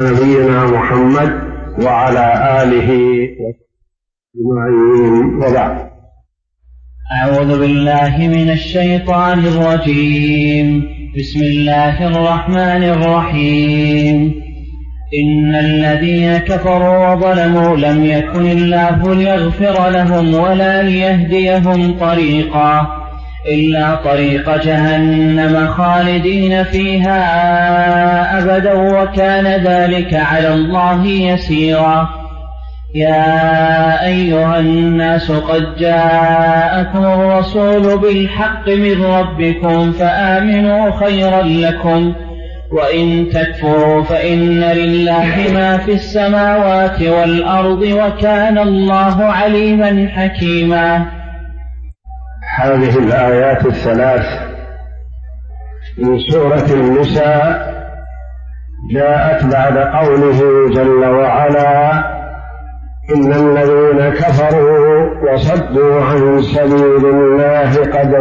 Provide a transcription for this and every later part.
نبينا محمد وعلى آله أجمعين، وبعد. أعوذ بالله من الشيطان الرجيم. بسم الله الرحمن الرحيم. إن الذين كفروا وظلموا لم يكن الله ليغفر لهم ولا ليهديهم طريقا إلا طريق جهنم خالدين فيها أبدا وكان ذلك على الله يسيرا. يا أيها الناس قد جاءكم الرسول بالحق من ربكم فآمنوا خيرا لكم وإن تكفروا فإن لله ما في السماوات والأرض وكان الله عليما حكيما. هذه الآيات الثلاث من سورة النساء جاءت بعد قوله جل وعلا: إن الذين كفروا وصدوا عن سبيل الله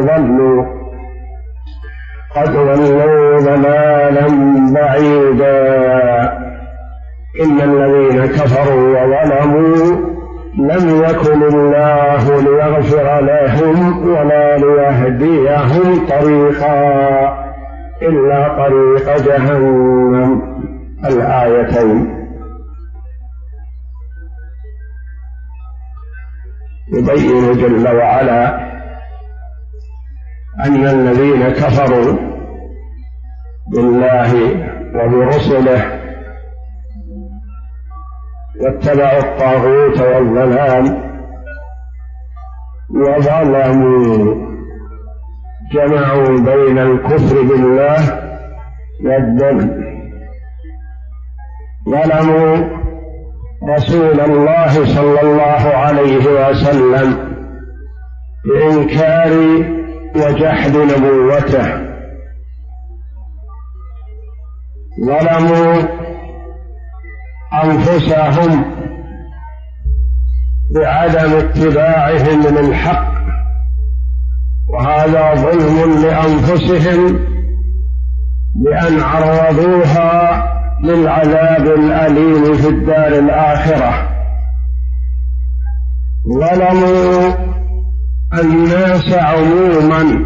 قد ضلوا ضلالا بعيدا. إن الذين كفروا وظلموا لم يكن الله ليغفر لهم ولا ليهديهم طريقا إلا طريق جهنم. الآيتين يبين جل وعلا أن الذين كفروا بالله وبرسله واتبعوا الطاغوت والضلال وظلموا جمعوا بين الكفر بالله والظلم. ظلموا رسول الله صلى الله عليه وسلم بإنكار وجحد نبوته. ظلموا أنفسهم بعدم اتباعهم للحق، وهذا ظلم لأنفسهم بأن عرضوها للعذاب الأليم في الدار الآخرة. ظلموا الناس عموما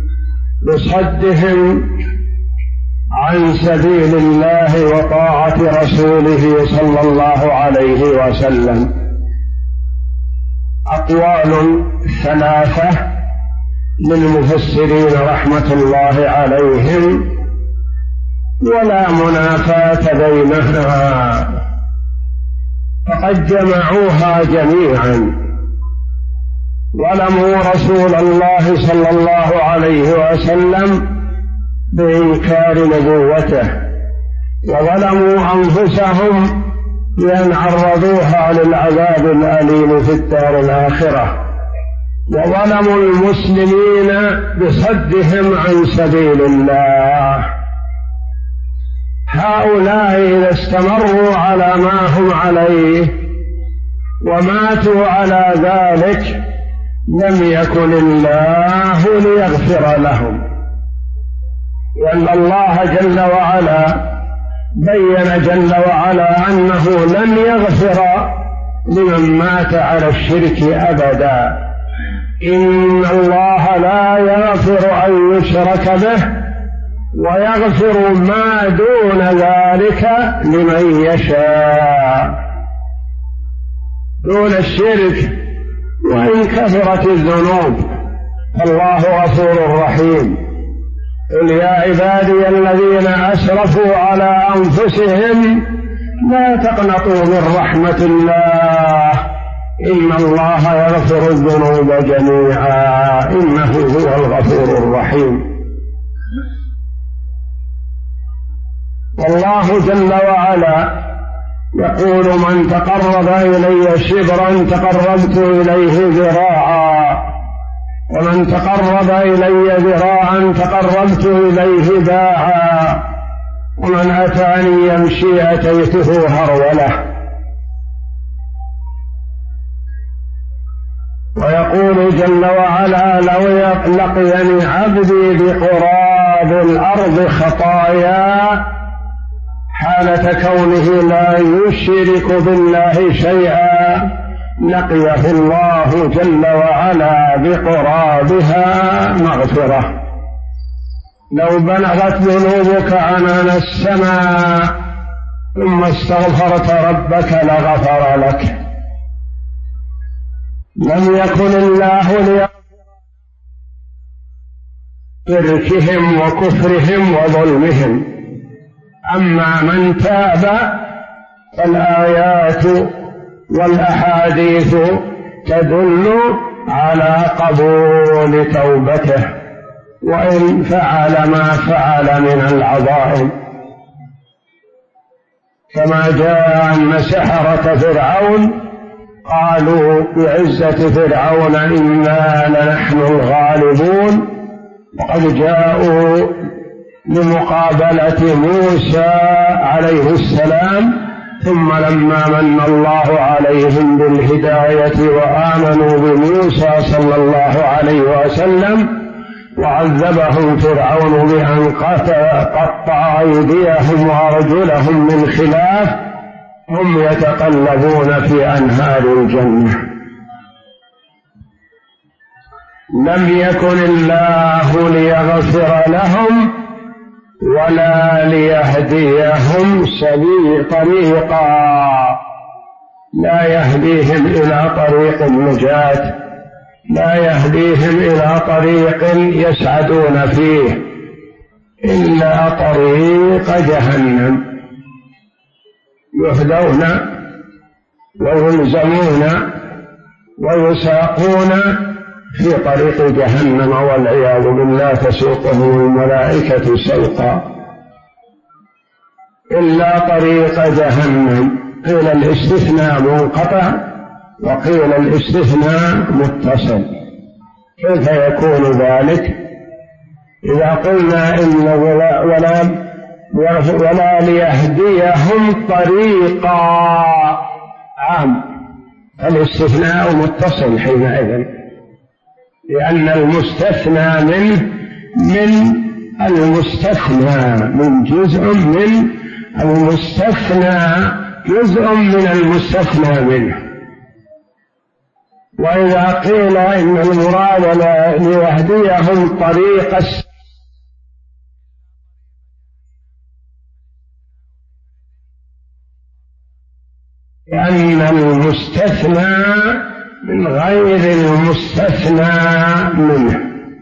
بصدهم عن سبيل الله وطاعة رسوله صلى الله عليه وسلم. أقوال ثلاثة للمفسرين رحمة الله عليهم ولا منافاة بينها، فقد جمعوها جميعا. ظلموا رسول الله صلى الله عليه وسلم بإنكار نبوته، وظلموا أنفسهم بأن عرضوها للعذاب الأليم في الدار الآخرة، وظلموا المسلمين بصدهم عن سبيل الله. هؤلاء إذا استمروا على ما هم عليه وماتوا على ذلك لم يكن الله ليغفر لهم، لأن الله جل وعلا بين جل وعلا أنه لن يغفر لمن مات على الشرك أبدا. إن الله لا يغفر أن يشرك به ويغفر ما دون ذلك لمن يشاء، دون الشرك وإن كثرت الذنوب، فالله غفور رحيم. قل يا عبادي الذين أسرفوا على أنفسهم لا تقنطوا من رحمة الله إن الله يغفر الذنوب جميعا إنه هو الغفور الرحيم. والله جل وعلا يقول: من تقرب إلي شبرا تقربت إليه ذراعا، ومن تقرب إلي ذراعا تقربت إليه باعا، ومن أتاني يمشي أتيته هرولة. ويقول جل وعلا: لو لقيني عبدي بقراب الأرض خطايا حالة كونه لا يشرك بالله شيئا لقيه الله جل وعلا بقرابها مغفرة. لو بلغت ذنوبك عنان السماء ثم استغفرت ربك لغفر لك. لم يكن الله لشركهم وكفرهم وظلمهم. أما من تاب فالآيات والأحاديث تدل على قبول توبته وإن فعل ما فعل من العظائم، كما جاء أن سحرة فرعون قالوا بعزة فرعون إنا لنحن الغالبون، وقد جاءوا لمقابلة موسى عليه السلام، ثم لما من الله عليهم بالهداية وآمنوا بموسى صلى الله عليه وسلم وعذبهم فرعون بأن قطع أيديهم وأرجلهم من خلاف، هم يتقلبون في أنهار الجنة. لم يكن الله ليغفر لهم ولا ليهديهم طريقا، لا يهديهم إلى طريق النجاة، لا يهديهم إلى طريق يسعدون فيه إلا طريق جهنم، يهدون ويلزمون ويساقون في طريق جهنم والعياذ بالله، تسوقهم الملائكة سوقا إلا طريق جهنم. قيل الاستثناء منقطع وقيل الاستثناء متصل. كيف يكون ذلك؟ إذا قلنا إن ولا ليهديهم طريقا عام، الاستثناء متصل حينئذ، لأن المستثنى منه من المستثنى، من جزء من المستثنى، جزء من المستثنى منه. وإذا قيل إن المراد ليهديهم طريق لأن المستثنى من غير المستثنى منه.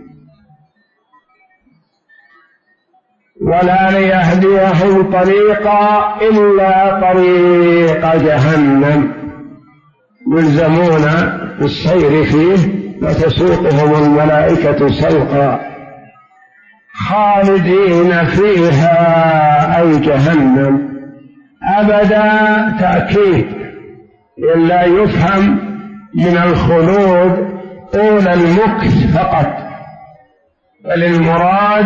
ولا ليهديهم طريقا إلا طريق جهنم، يلزمون بالسير فيه وتسوقهم الملائكة سوقا خالدين فيها أي جهنم أبدا، تأكيد إلا يفهم من الخلود طول المكث فقط، بل المراد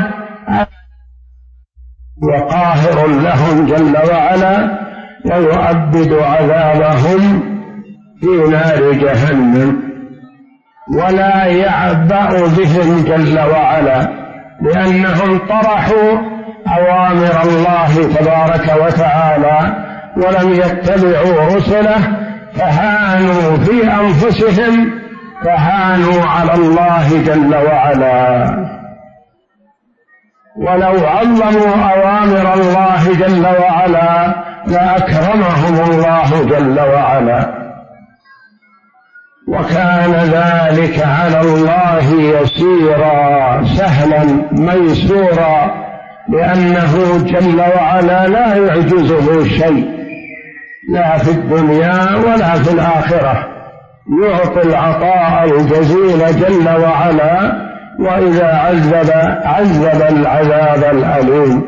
وقاهر لهم جل وعلا ويؤبد عذابهم في نار جهنم، ولا يعبأ بهم جل وعلا، لأنهم طرحوا أوامر الله تبارك وتعالى ولم يتبعوا رسله، فهانوا في أنفسهم، فهانوا على الله جل وعلا. ولو عظموا أوامر الله جل وعلا لأكرمهم الله جل وعلا، وكان ذلك على الله يسيرا سهلا ميسورا، لأنه جل وعلا لا يعجزه شيء لا في الدنيا ولا في الآخرة، يعطي العطاء الجزيل جل وعلا، وإذا عذب العذاب الأليم.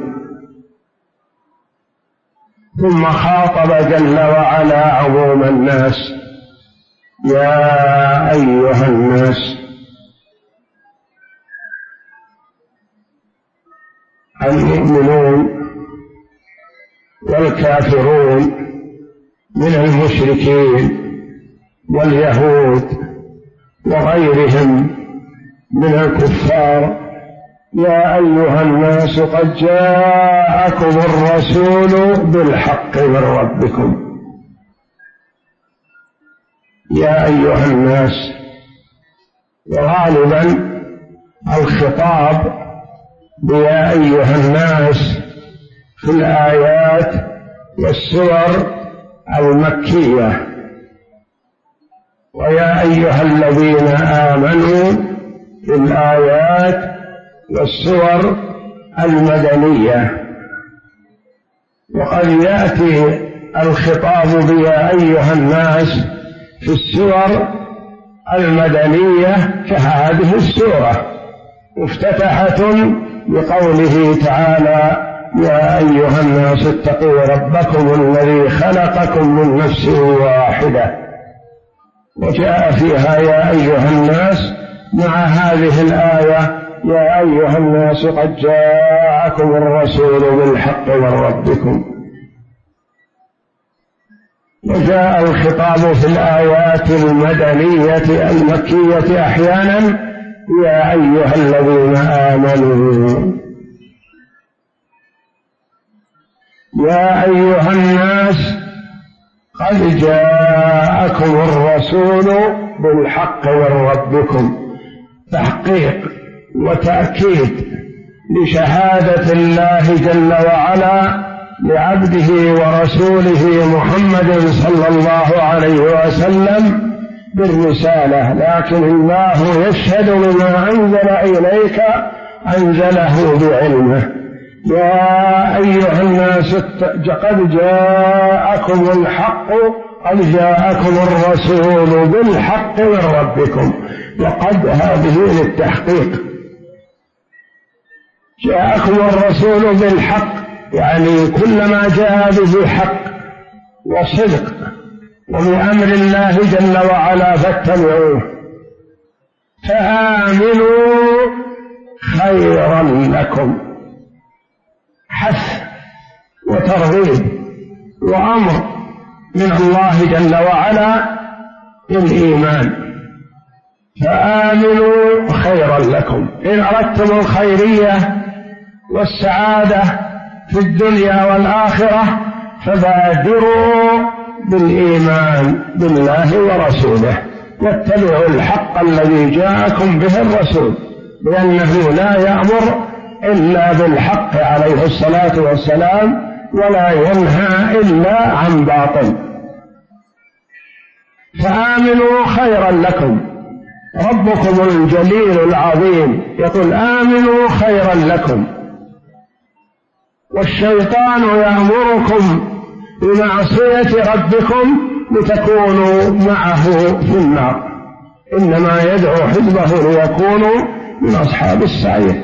ثم خاطب جل وعلا عموم الناس: يا أيها الناس المؤمنون والكافرون من المشركين واليهود وغيرهم من الكفار يا أيها الناس قد جاءكم الرسول بالحق من ربكم. يا أيها الناس، وغالبا الخطاب بيا أيها الناس في الآيات والسور المكية، ويا أيها الذين آمنوا في الآيات والسور المدنية. وقد يأتي الخطاب بيا أيها الناس في السور المدنية كهذه السورة، مفتتحة بقوله تعالى: يا أيها الناس اتقوا ربكم الذي خلقكم من نفس واحدة. وجاء فيها يا أيها الناس مع هذه الآية: يا أيها الناس قد جاءكم الرسول بالحق من ربكم. وجاء الخطاب في الآيات المدنية المكية أحيانا: يا أيها الذين آمنوا. يا أيها الناس قد جاءكم الرسول بالحق من ربكم، تحقيق وتأكيد لشهادة الله جل وعلا لعبده ورسوله محمد صلى الله عليه وسلم بالرسالة، لكن الله يشهد بما أنزل إليك أنزله بعلمه. يا أيها الناس قد جاءكم الحق، قد جاءكم الرسول بالحق من ربكم. وقد هذه للتحقيق، جاءكم الرسول بالحق يعني كلما جاء به حق وصدق وبأمر الله جل وعلا فاتبعوه. فآمنوا خيرا لكم، حث وترغيب وأمر من الله جل وعلا بالإيمان. فآمنوا خيرا لكم. إن أردتم الخيرية والسعادة في الدنيا والآخرة فبادروا بالإيمان بالله ورسوله، واتبعوا الحق الذي جاءكم به الرسول، لأنه لا يأمر إلا بالحق عليه الصلاة والسلام، ولا ينهى إلا عن باطل. فآمنوا خيرا لكم. ربكم الجليل العظيم يقول: آمنوا خيرا لكم. والشيطان يأمركم بمعصية ربكم لتكونوا معه في النار، إنما يدعو حزبه ليكونوا من أصحاب السعير.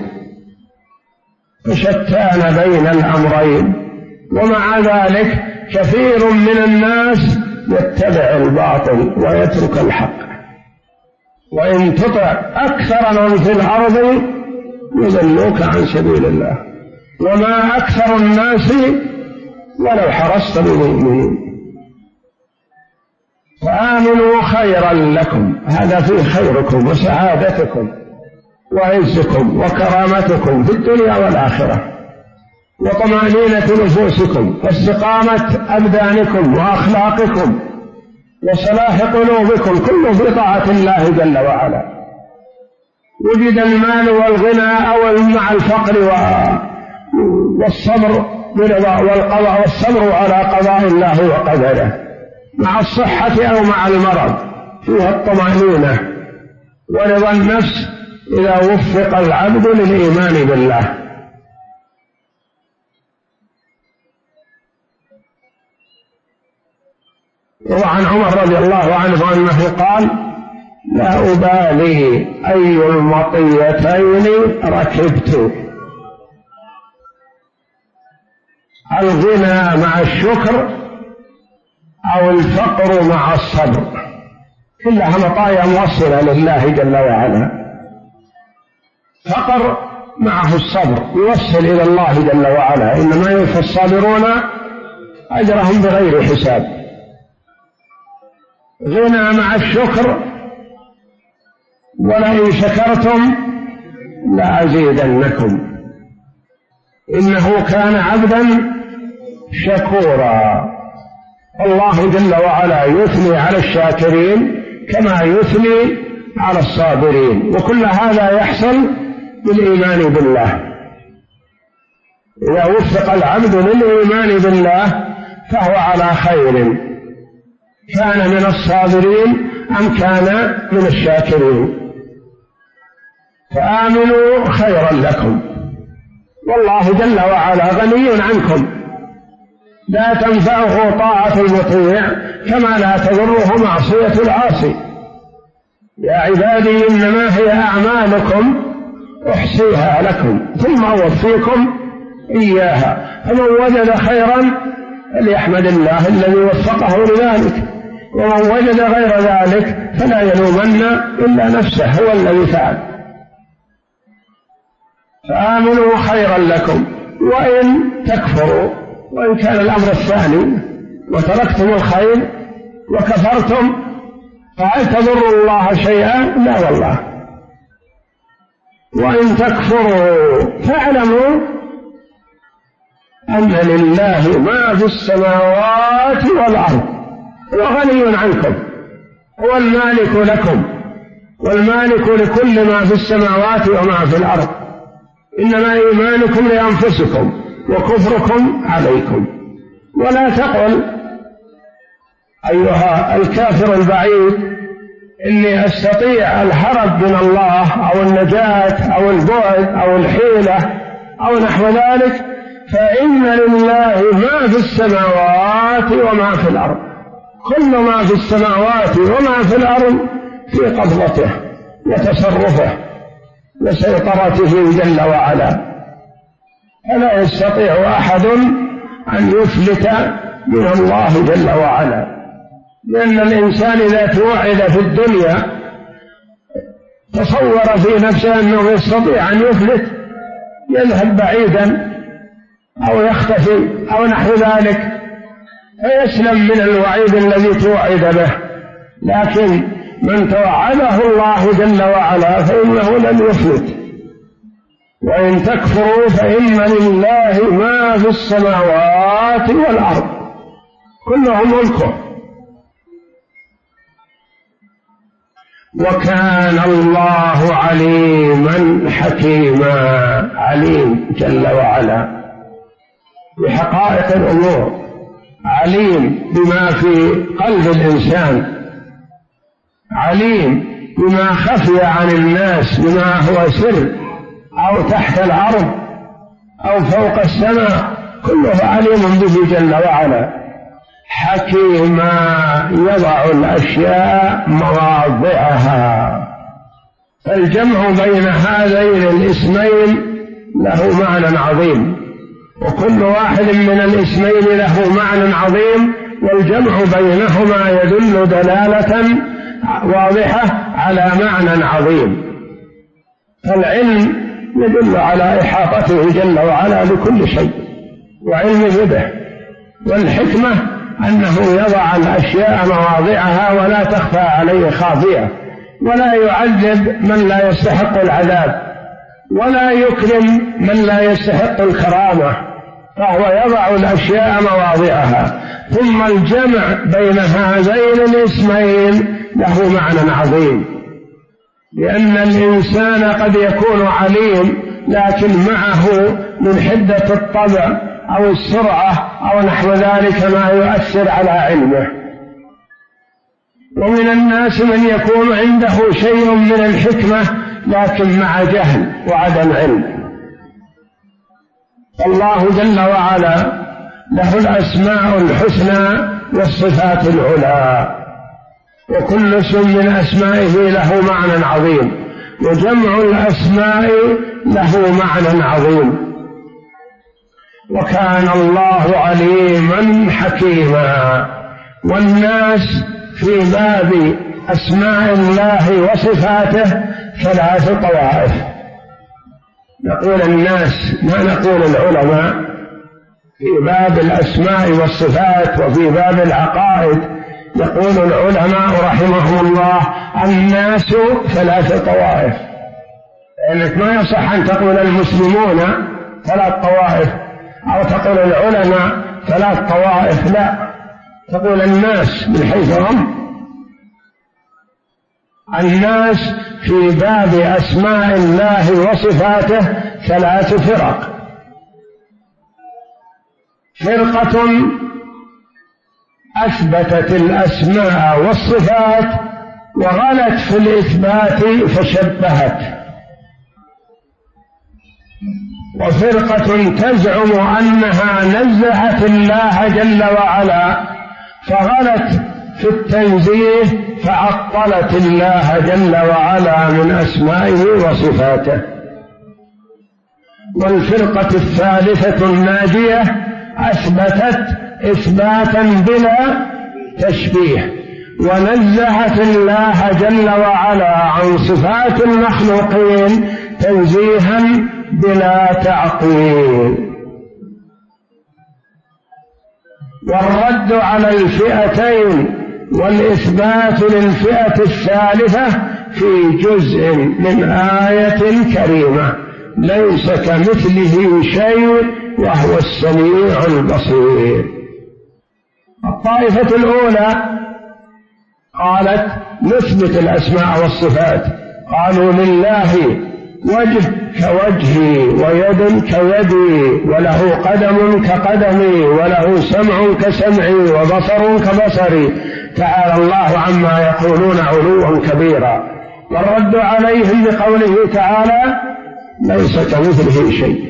فشتان بين الأمرين، ومع ذلك كثير من الناس يتبع الباطل ويترك الحق. وإن تطع أكثر من في الأرض يضلوك عن سبيل الله، وما أكثر الناس ولو حرصت بمؤمنين. فآمنوا خيرا لكم، هذا فيه خيركم وسعادتكم وعزكم وكرامتكم في الدنيا والآخرة، وطمأنينة نفوسكم واستقامة أبدانكم وأخلاقكم وصلاح قلوبكم، كله في طاعة الله جل وعلا. وجد المال والغنى أو مع الفقر والصبر والقضاء، والصبر على قضاء الله وقدره، مع الصحة أو مع المرض فيها الطمأنينة ورضا النفس إذا وفق العبد للإيمان بالله. وعن عمر رضي الله عنه أنه قال: لا أبالي أي المطيتين ركبت، الغنى مع الشكر أو الفقر مع الصبر، كلها مطايا موصلة لله جل وعلا. فقر معه الصبر يوصل إلى الله جل وعلا، إنما يوفى الصابرون أجرهم بغير حساب. غنى مع الشكر، ولئن شكرتم لأزيدنكم إنه كان عبدا شكورا. الله جل وعلا يثني على الشاكرين كما يثني على الصابرين، وكل هذا يحصل بالإيمان بالله. إذا وفق العبد للإيمان بالله فهو على خير، كان من الصابرين أم كان من الشاكرين. فآمنوا خيرا لكم، والله جل وعلا غني عنكم، لا تنفعه طاعة المطيع كما لا تضره معصية العاصي. يا عبادي إنما هي أعمالكم أحصيها لكم ثم أوفيكم إياها، فمن وجد خيرا فليحمد الله الذي وفقه لذلك، ومن وجد غير ذلك فلا يلومن إلا نفسه، هو الذي فعل. فآمنوا خيرا لكم، وإن تكفروا، وإن كان الأمر الثاني وتركتم الخير وكفرتم فهل تضروا الله شيئا؟ لا والله. وإن تكفروا فاعلموا أن لله ما في السماوات والأرض وغني عنكم، هو المالك لكم والمالك لكل ما في السماوات وما في الأرض، إنما إيمانكم لأنفسكم وكفركم عليكم. ولا تقل أيها الكافر البعيد إني أستطيع الهرب من الله أو النجاة أو البعد أو الحيلة أو نحو ذلك، فإن لله ما في السماوات وما في الأرض، كل ما في السماوات وما في الأرض في قبضته وتصرفه وسيطرته جل وعلا، فلا يستطيع أحد أن يفلت من الله جل وعلا. لأن الإنسان إذا توعد في الدنيا تصور في نفسه أنه يستطيع أن يفلت، يذهب بعيدا أو يختفي أو نحو ذلك فيسلم من الوعيد الذي توعد به. لكن من توعده الله جل وعلا فإنه لن يفلت. وإن تكفروا فإن لله ما في السماوات والأرض، كلهم ملكه. وكان الله عليما حكيما، عليم جل وعلا بحقائق الأمور، عليم بما في قلب الإنسان، عليم بما خفي عن الناس، بما هو سر أو تحت الأرض أو فوق السماء، كله عليم به جل وعلا. حكيما يضع الأشياء مواضعها. فالجمع بين هذين الاسمين له معنى عظيم، وكل واحد من الاسمين له معنى عظيم، والجمع بينهما يدل دلالة واضحة على معنى عظيم. فالعلم يدل على إحاطته جل وعلا بكل شيء وعلمه به، والحكمة أنه يضع الأشياء مواضعها ولا تخفى عليه خافية، ولا يعذب من لا يستحق العذاب، ولا يكرم من لا يستحق الكرامة، فهو يضع الأشياء مواضعها. ثم الجمع بين هذين الاسمين له معنى عظيم، لأن الإنسان قد يكون عليم لكن معه من حدة الطبع أو السرعة أو نحو ذلك ما يؤثر على علمه. ومن الناس من يكون عنده شيء من الحكمة لكن مع جهل وعدم علم. الله جل وعلا له الأسماء الحسنى والصفات العلى، وكل اسم من أسمائه له معنى عظيم، وجمع الأسماء له معنى عظيم. وكان الله عليما حكيما. والناس في باب أسماء الله وصفاته ثلاث طوائف. نقول الناس ما نقول العلماء. في باب الأسماء والصفات وفي باب العقائد يقول العلماء رحمهم الله الناس ثلاث طوائف: لأنك ما يصح أن تقول المسلمون 3 طوائف أو تقول العلماء 3 طوائف، لا، تقول الناس من حيث هم. الناس في باب أسماء الله وصفاته 3 فرق: فرقة أثبتت الأسماء والصفات وغلت في الإثبات فشبهت، وفرقة تزعم أنها نزهت الله جل وعلا فغلت في التنزيه فعطلت الله جل وعلا من أسمائه وصفاته. والفرقة الثالثة الناجية أثبتت إثباتا بلا تشبيه، ونزهت الله جل وعلا عن صفات المخلوقين تنزيها بلا تعطيل. والرد على الفئتين والإثبات للفئة الثالثة في جزء من آية كريمة: ليس كمثله شيء وهو السميع البصير. الطائفة الأولى قالت نثبت الأسماء والصفات، قالوا لله وجه كوجهي ويد كيدي وله قدم كقدمي وله سمع كسمعي وبصر كبصري تعالى الله عما يقولون علوا كبيرا. والرد عليهم بقوله تعالى ليس كمثله شيء،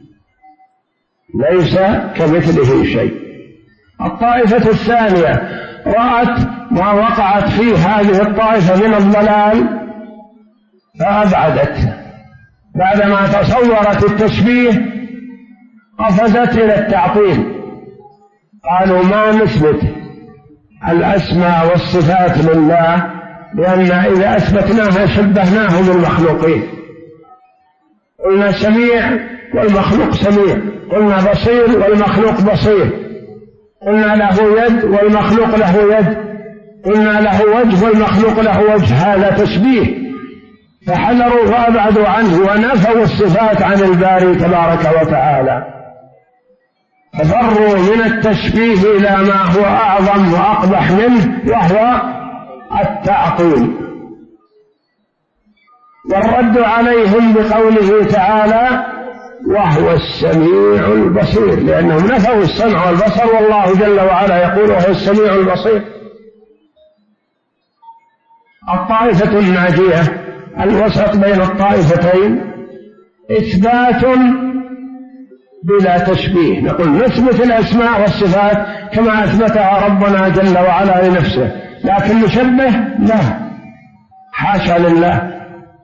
ليس كمثله شيء. الطائفة الثانية رأت ما وقعت فيه هذه الطائفة من الضلال فأبعدت، بعدما تصورت التشبيه قفزت إلى التعطيل. قالوا ما نثبت الأسماء والصفات لله، لأن إذا أثبتناها شبهناه بالمخلوقين. قلنا سميع والمخلوق سميع، قلنا بصير والمخلوق بصير، قلنا له يد والمخلوق له يد، قلنا له وجه والمخلوق له وجه، هذا تشبيه. فحذروا وأبعدوا عنه ونفوا الصفات عن الباري تبارك وتعالى، ففروا من التشبيه إلى ما هو أعظم وأقبح منه وهو التعطيل. والرد عليهم بقوله تعالى وهو السميع البصير، لأنهم نفوا السمع والبصر والله جل وعلا يقول وهو السميع البصير. الطائفة الناجية الوسط بين الطائفتين إثبات بلا تشبيه، نقول نثبت الأسماء والصفات كما أثبتها ربنا جل وعلا لنفسه، لكن نشبه لا، حاشا لله.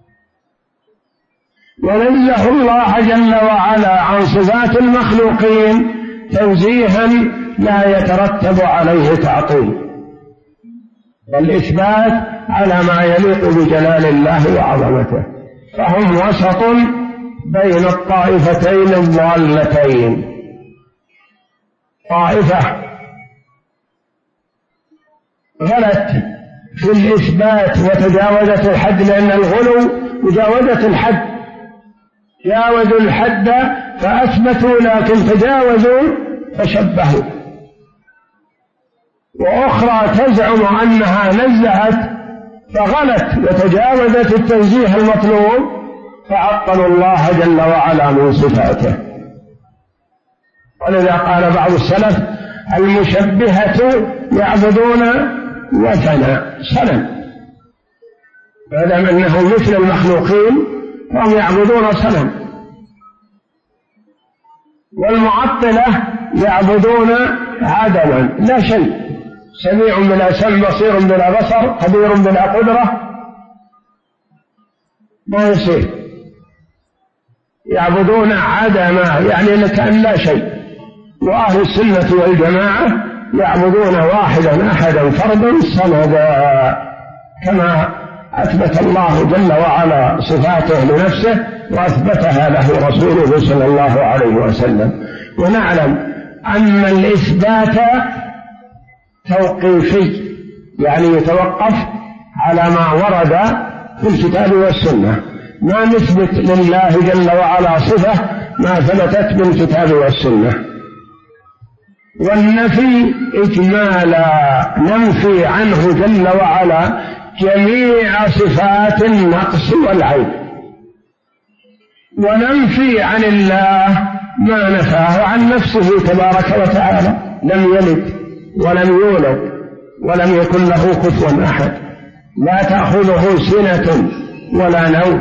ونزه الله جل وعلا عن صفات المخلوقين تنزيها لا يترتب عليه تعطيل، بل إثبات على ما يليق بجلال الله وعظمته. فهم وسط بين الطائفتين الضالتين. طائفة غلت في الإثبات وتجاوزت الحد، لأن الغلو مجاوزة الحد، جاوزوا الحد فأثبتوا لكن تجاوزوا فشبهوا. وأخرى تزعم أنها نزهت فغلت وتجاوزت التنزيه المطلوب فعطلوا الله جل وعلا من صفاته. ولذا قال بعض السلف المشبهة يعبدون وثنا صنم، فدام أنه مثل المخلوقين فهم يعبدون صنم. والمعطلة يعبدون عدما لا شيء، سميع بلا سمع، بصير بلا بصر، قدير بلا قدرة، ما يصير. يعبدون عدما يعني كأن لا شيء. وأهل السنة والجماعة يعبدون واحدا أحدا فردا صمدا، كما أثبت الله جل وعلا صفاته لنفسه وأثبتها له رسوله صلى الله عليه وسلم. ونعلم أن الإثبات توقيفي، يعني يتوقف على ما ورد في الكتاب والسنة، ما نثبت لله جل وعلا صفة ما ثبتت بالكتاب والسنة. والنفي إجمالا، ننفي عنه جل وعلا جميع صفات النقص والعيب، وننفي عن الله ما نفاه عن نفسه تبارك وتعالى، لم يلد ولم يولد ولم يكن له كفوا أحد، لا تأخذه سنة ولا نوم،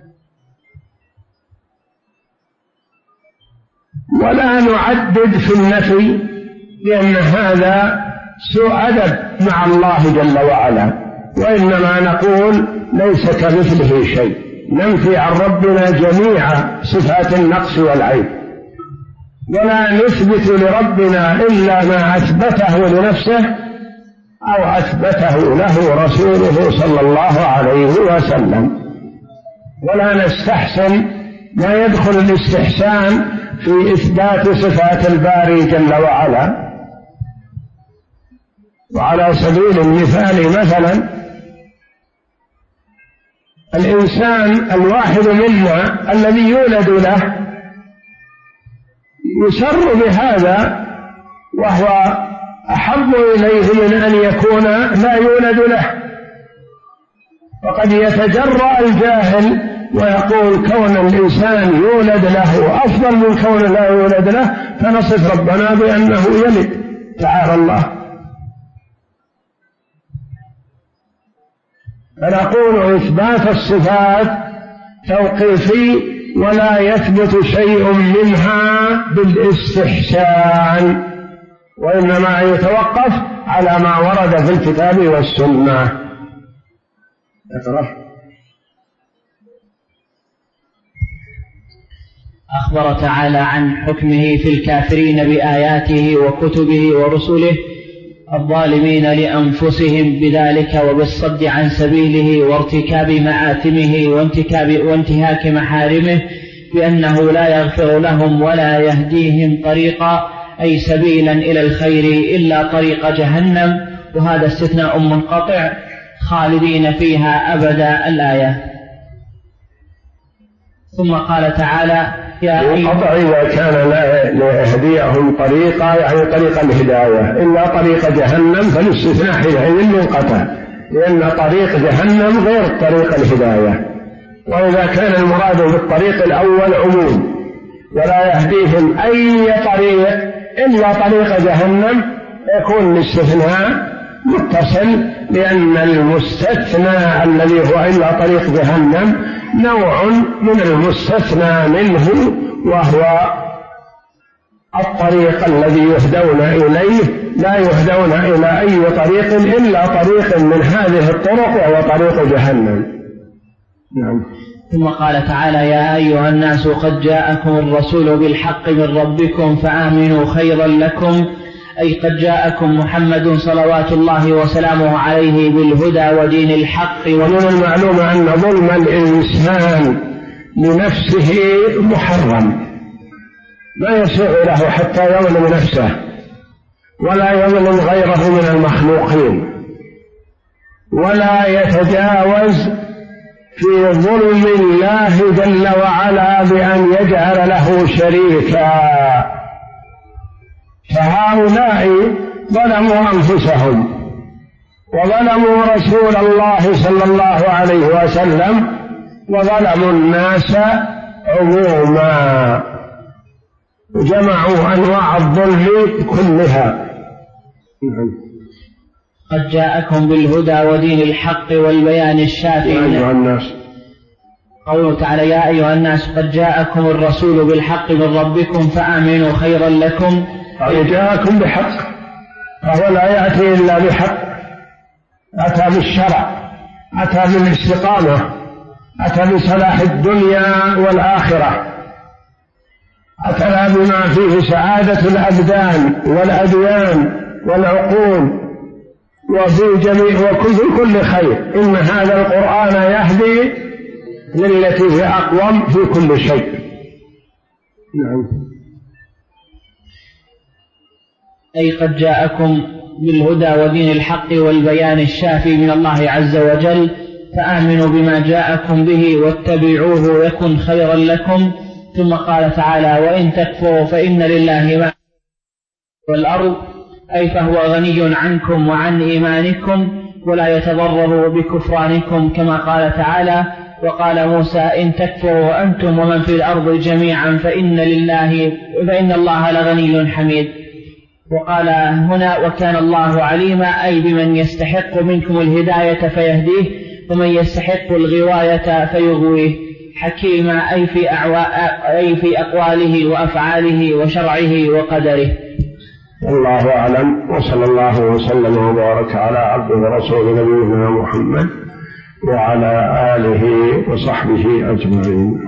ولا نعدد في النفي لأن هذا سوء أدب مع الله جل وعلا، وإنما نقول ليس كمثله شيء، ننفي عن ربنا جميع صفات النقص والعيب، ولا نثبت لربنا إلا ما أثبته لنفسه أو أثبته له رسوله صلى الله عليه وسلم، ولا نستحسن ما يدخل الاستحسان في إثبات صفات الباري جل وعلا. وعلى سبيل المثال مثلا الإنسان الواحد منا الذي يولد له يسر بهذا وهو أحب إليه من أن يكون لا يولد له، وقد يتجرأ الجاهل ويقول كون الإنسان يولد له أفضل من كون لا يولد له، فنصف ربنا بأنه يلد، تعالى الله. فنقول إثبات الصفات توقيفي، ولا يثبت شيء منها بالاستحسان، وإنما يتوقف على ما ورد في الكتاب والسنة. اقرأ. أخبر تعالى عن حكمه في الكافرين بآياته وكتبه ورسله الظالمين لأنفسهم بذلك وبالصد عن سبيله وارتكاب مآثمه وانتهاك محارمه، بأنه لا يغفر لهم ولا يهديهم طريقا أي سبيلا إلى الخير إلا طريق جهنم، وهذا استثناء منقطع خالدين فيها أبدا الآية. ثم قال تعالى القطع إذا كان لا يهديهم طريقا يعني طريق الهداية إلا طريق جهنم، فالاستثناء حينئذ منقطع، لأن طريق جهنم غير طريق الهداية. وإذا كان المراد بالطريق الأول عموم ولا يهديهم أي طريق إلا طريق جهنم، يكون الاستثناء متصل، لأن المستثنى الذي هو إلا طريق جهنم نوع من المستثنى منه، وهو الطريق الذي يهدون إليه، لا يهدون إلى أي طريق إلا طريق من هذه الطرق وهو طريق جهنم. نعم. ثم قال تعالى يا أيها الناس قد جاءكم الرسول بالحق من ربكم فآمنوا خيرا لكم، أي قد جاءكم محمد صلوات الله وسلامه عليه بالهدى ودين الحق. ومن المعلوم أن ظلم الإنسان لنفسه محرم، لا يسوغ له حتى يظلم نفسه ولا يظلم غيره من المخلوقين، ولا يتجاوز في ظلم الله جل وعلا بأن يجعل له شريكا. فهؤلاء ظلموا أنفسهم وظلموا رسول الله صلى الله عليه وسلم وظلموا الناس عموما، جمعوا أنواع الظلم كلها. قد جاءكم بالهدى ودين الحق والبيان الشافي. يا أيها الناس، قوله تعالى يا أيها الناس قد جاءكم الرسول بالحق من ربكم فآمنوا خيرا لكم، أي جاءكم بحق، فهو لا يأتي إلا بحق، أتى بالشرع، أتى بالاستقامة، أتى بصلاح الدنيا والآخرة، أتى بما فيه سعادة الأبدان والأديان والعقول وفي جميع وفي كل خير. إن هذا القرآن يهدي للتي هي أقوم في كل شيء. نعم. أي قد جاءكم بالهدى ودين الحق والبيان الشافي من الله عز وجل، فآمنوا بما جاءكم به واتبعوه يكن خيرا لكم. ثم قال تعالى: وإن تكفروا فإن لله ما والأرض، أي فهو غني عنكم وعن إيمانكم ولا يتضرر بكفرانكم، كما قال تعالى: وقال موسى: إن تكفروا أنتم ومن في الأرض جميعا فإن الله لغني حميد. وقال هنا: وكان الله عليما، أي بمن يستحق منكم الهداية فيهديه ومن يستحق الغواية فيغويه، حكيما، أي في أقواله وأفعاله وشرعه وقدره. الله أعلم، وصلى الله وسلم وبارك على عبده ورسوله نبينا محمد وعلى آله وصحبه أجمعين.